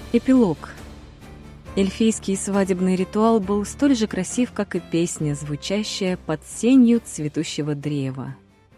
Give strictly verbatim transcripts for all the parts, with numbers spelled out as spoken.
Эпилог. Эльфийский свадебный ритуал был столь же красив, как и песня, звучащая под сенью цветущего древа.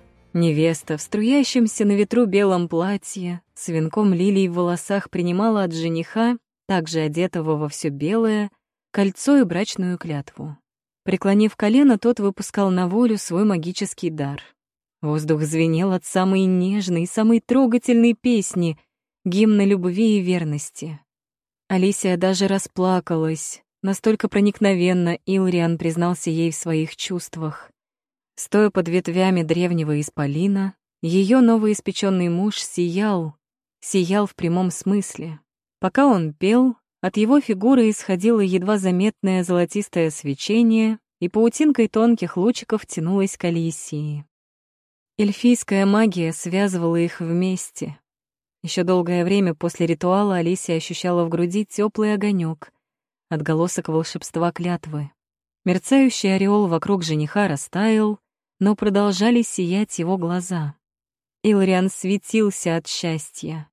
Невеста в струящемся на ветру белом платье с венком лилий в волосах принимала от жениха, также одетого во все белое, кольцо и брачную клятву. Преклонив колено, тот выпускал на волю свой магический дар. Воздух звенел от самой нежной, самой трогательной песни, гимна любви и верности. Алисия даже расплакалась. Настолько проникновенно Илриан признался ей в своих чувствах. Стоя под ветвями древнего исполина, ее новоиспеченный муж сиял, сиял в прямом смысле. Пока он пел, от его фигуры исходило едва заметное золотистое свечение, и паутинкой тонких лучиков тянулась к Алисии. Эльфийская магия связывала их вместе. Еще долгое время после ритуала Алисия ощущала в груди теплый огонек, отголосок волшебства клятвы. Мерцающий ореол вокруг жениха растаял, но продолжали сиять его глаза. Илриан светился от счастья.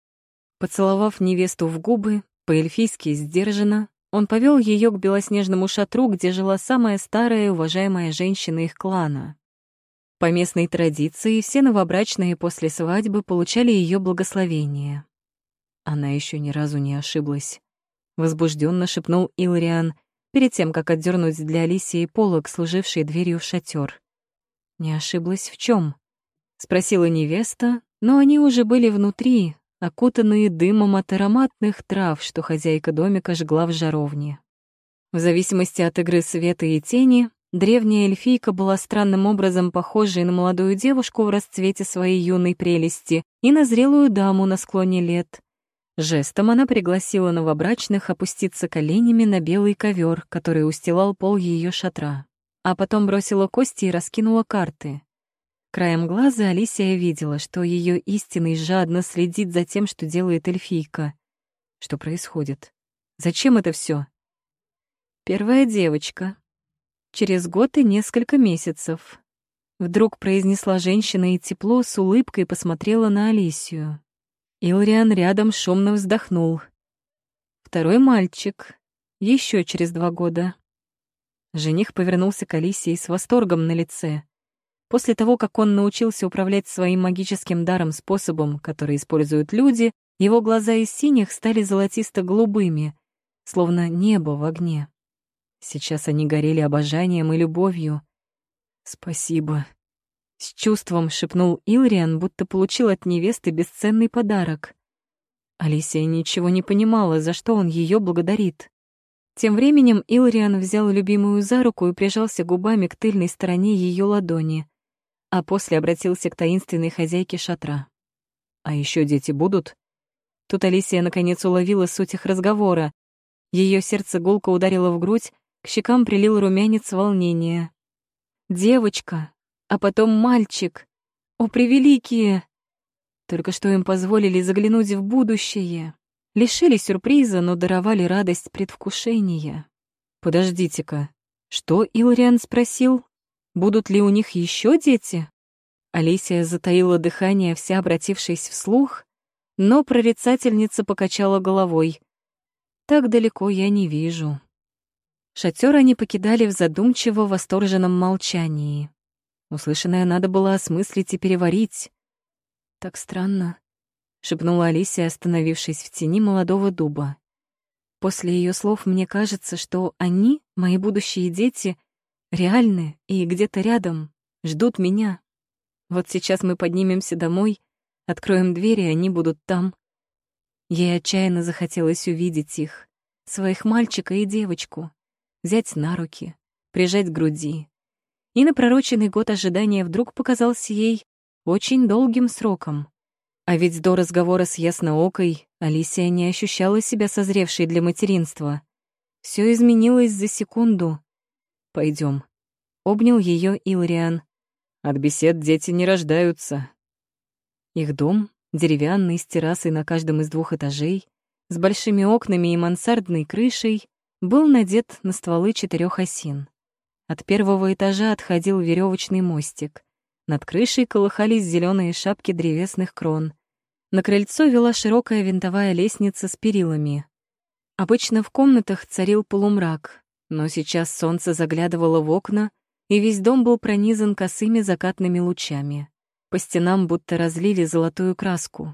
Поцеловав невесту в губы, по-эльфийски сдержанно, он повел ее к белоснежному шатру, где жила самая старая и уважаемая женщина их клана. По местной традиции все новобрачные после свадьбы получали ее благословение. Она еще ни разу не ошиблась. Возбужденно шепнул Илриан перед тем, как отдернуть для Алисии полог, служивший дверью в шатер. «Не ошиблась в чем? Спросила невеста, но они уже были внутри, окутанные дымом от ароматных трав, что хозяйка домика жгла в жаровне. В зависимости от игры света и тени, древняя эльфийка была странным образом похожей на молодую девушку в расцвете своей юной прелести и на зрелую даму на склоне лет. Жестом она пригласила новобрачных опуститься коленями на белый ковер, который устилал пол ее шатра, а потом бросила кости и раскинула карты. Краем глаза Алисия видела, что ее истинный жадно следит за тем, что делает эльфийка. Что происходит? Зачем это все? Первая девочка. Через год и несколько месяцев. Вдруг произнесла женщина и тепло с улыбкой посмотрела на Алисию. Илриан рядом шумно вздохнул. Второй мальчик. Еще через два года. Жених повернулся к Алисии с восторгом на лице. После того, как он научился управлять своим магическим даром способом, который используют люди, его глаза из синих стали золотисто-голубыми, словно небо в огне. Сейчас они горели обожанием и любовью. «Спасибо», — с чувством шепнул Илриан, будто получил от невесты бесценный подарок. Алисия ничего не понимала, за что он ее благодарит. Тем временем Илриан взял любимую за руку и прижался губами к тыльной стороне ее ладони, а после обратился к таинственной хозяйке шатра. «А еще дети будут?» Тут Алисия наконец уловила суть их разговора. Ее сердце гулко ударило в грудь, к щекам прилил румянец волнения. «Девочка, а потом мальчик! О, превеликие!» Только что им позволили заглянуть в будущее. Лишили сюрприза, но даровали радость предвкушения. «Подождите-ка, что Илриан спросил? Будут ли у них еще дети?» Алисия затаила дыхание, вся обратившись вслух, но прорицательница покачала головой. «Так далеко я не вижу». Шатер они покидали в задумчиво восторженном молчании. Услышанное надо было осмыслить и переварить. «Так странно», — шепнула Алисия, остановившись в тени молодого дуба. «После ее слов мне кажется, что они, мои будущие дети, реальны и где-то рядом, ждут меня. Вот сейчас мы поднимемся домой, откроем дверь, и они будут там». Ей отчаянно захотелось увидеть их, своих мальчика и девочку, взять на руки, прижать к груди. И напророченный год ожидания вдруг показался ей очень долгим сроком. А ведь до разговора с Ясноокой Алисия не ощущала себя созревшей для материнства. Все изменилось за секунду. Пойдем. Обнял ее Илриан. «От бесед дети не рождаются». Их дом, деревянный, с террасой на каждом из двух этажей, с большими окнами и мансардной крышей, был надет на стволы четырех осин. От первого этажа отходил веревочный мостик. Над крышей колыхались зеленые шапки древесных крон. На крыльцо вела широкая винтовая лестница с перилами. Обычно в комнатах царил полумрак, но сейчас солнце заглядывало в окна, и весь дом был пронизан косыми закатными лучами. По стенам будто разлили золотую краску.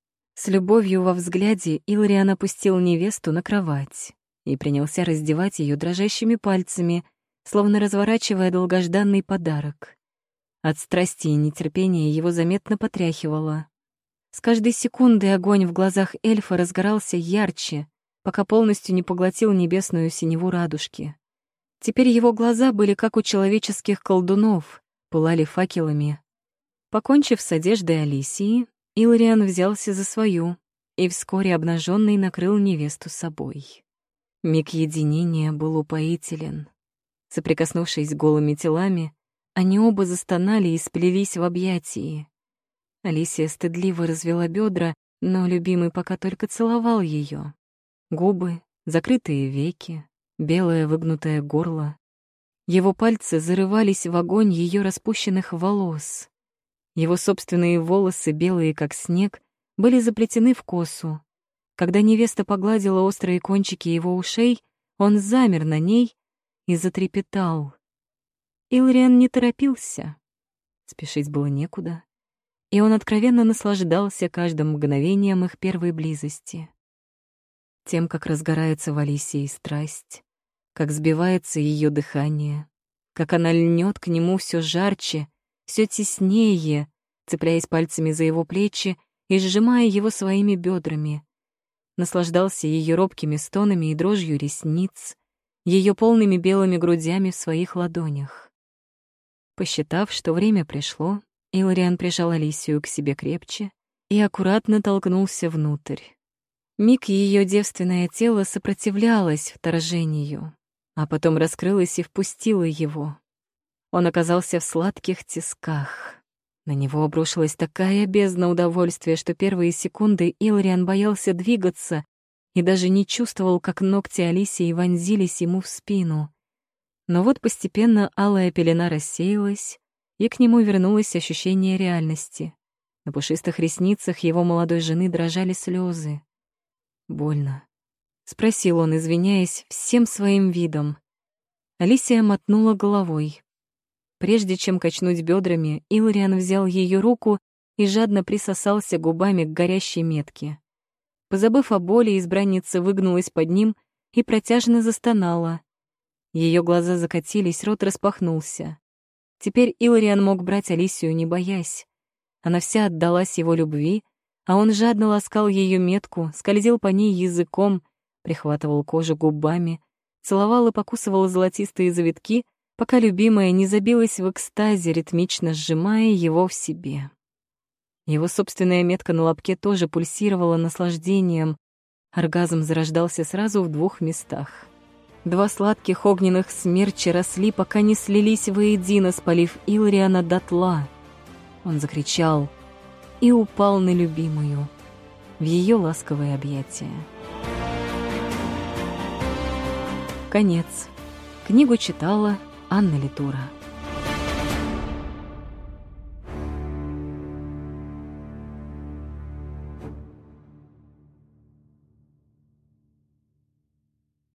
С любовью во взгляде Илариан опустил невесту на кровать и принялся раздевать ее дрожащими пальцами, словно разворачивая долгожданный подарок. От страсти и нетерпения его заметно потряхивало. С каждой секундой огонь в глазах эльфа разгорался ярче, пока полностью не поглотил небесную синеву радужки. Теперь его глаза были как у человеческих колдунов, пылали факелами. Покончив с одеждой Алисии, Илариан взялся за свою и вскоре обнаженный накрыл невесту собой. Миг единения был упоителен. Соприкоснувшись голыми телами, они оба застонали и сплелись в объятии. Алисия стыдливо развела бедра, но любимый пока только целовал ее. Губы, закрытые веки, белое выгнутое горло. Его пальцы зарывались в огонь ее распущенных волос. Его собственные волосы, белые как снег, были заплетены в косу. Когда невеста погладила острые кончики его ушей, он замер на ней и затрепетал. Илариан не торопился. Спешить было некуда, и он откровенно наслаждался каждым мгновением их первой близости. Тем, как разгорается в Алисии страсть, как сбивается ее дыхание, как она льнет к нему все жарче, все теснее, цепляясь пальцами за его плечи и сжимая его своими бедрами. Наслаждался ее робкими стонами и дрожью ресниц, ее полными белыми грудями в своих ладонях. Посчитав, что время пришло, Илариан прижал Алисию к себе крепче и аккуратно толкнулся внутрь. Миг ее девственное тело сопротивлялось вторжению, а потом раскрылось и впустило его. Он оказался в сладких тисках. На него обрушилась такая бездна удовольствия, что первые секунды Илариан боялся двигаться и даже не чувствовал, как ногти Алисии вонзились ему в спину. Но вот постепенно алая пелена рассеялась, и к нему вернулось ощущение реальности. На пушистых ресницах его молодой жены дрожали слезы. «Больно?» — спросил он, извиняясь всем своим видом. Алисия мотнула головой. Прежде чем качнуть бедрами, Илариан взял ее руку и жадно присосался губами к горящей метке. Позабыв о боли, избранница выгнулась под ним и протяжно застонала. Ее глаза закатились, рот распахнулся. Теперь Илариан мог брать Алисию, не боясь. Она вся отдалась его любви, а он жадно ласкал ее метку, скользил по ней языком, прихватывал кожу губами, целовал и покусывал золотистые завитки, пока любимая не забилась в экстазе, ритмично сжимая его в себе. Его собственная метка на лобке тоже пульсировала наслаждением. Оргазм зарождался сразу в двух местах. Два сладких огненных смерча росли, пока не слились воедино, спалив Илариана дотла. Он закричал и упал на любимую, в ее ласковые объятия. Конец. Книгу читала Анна Литура.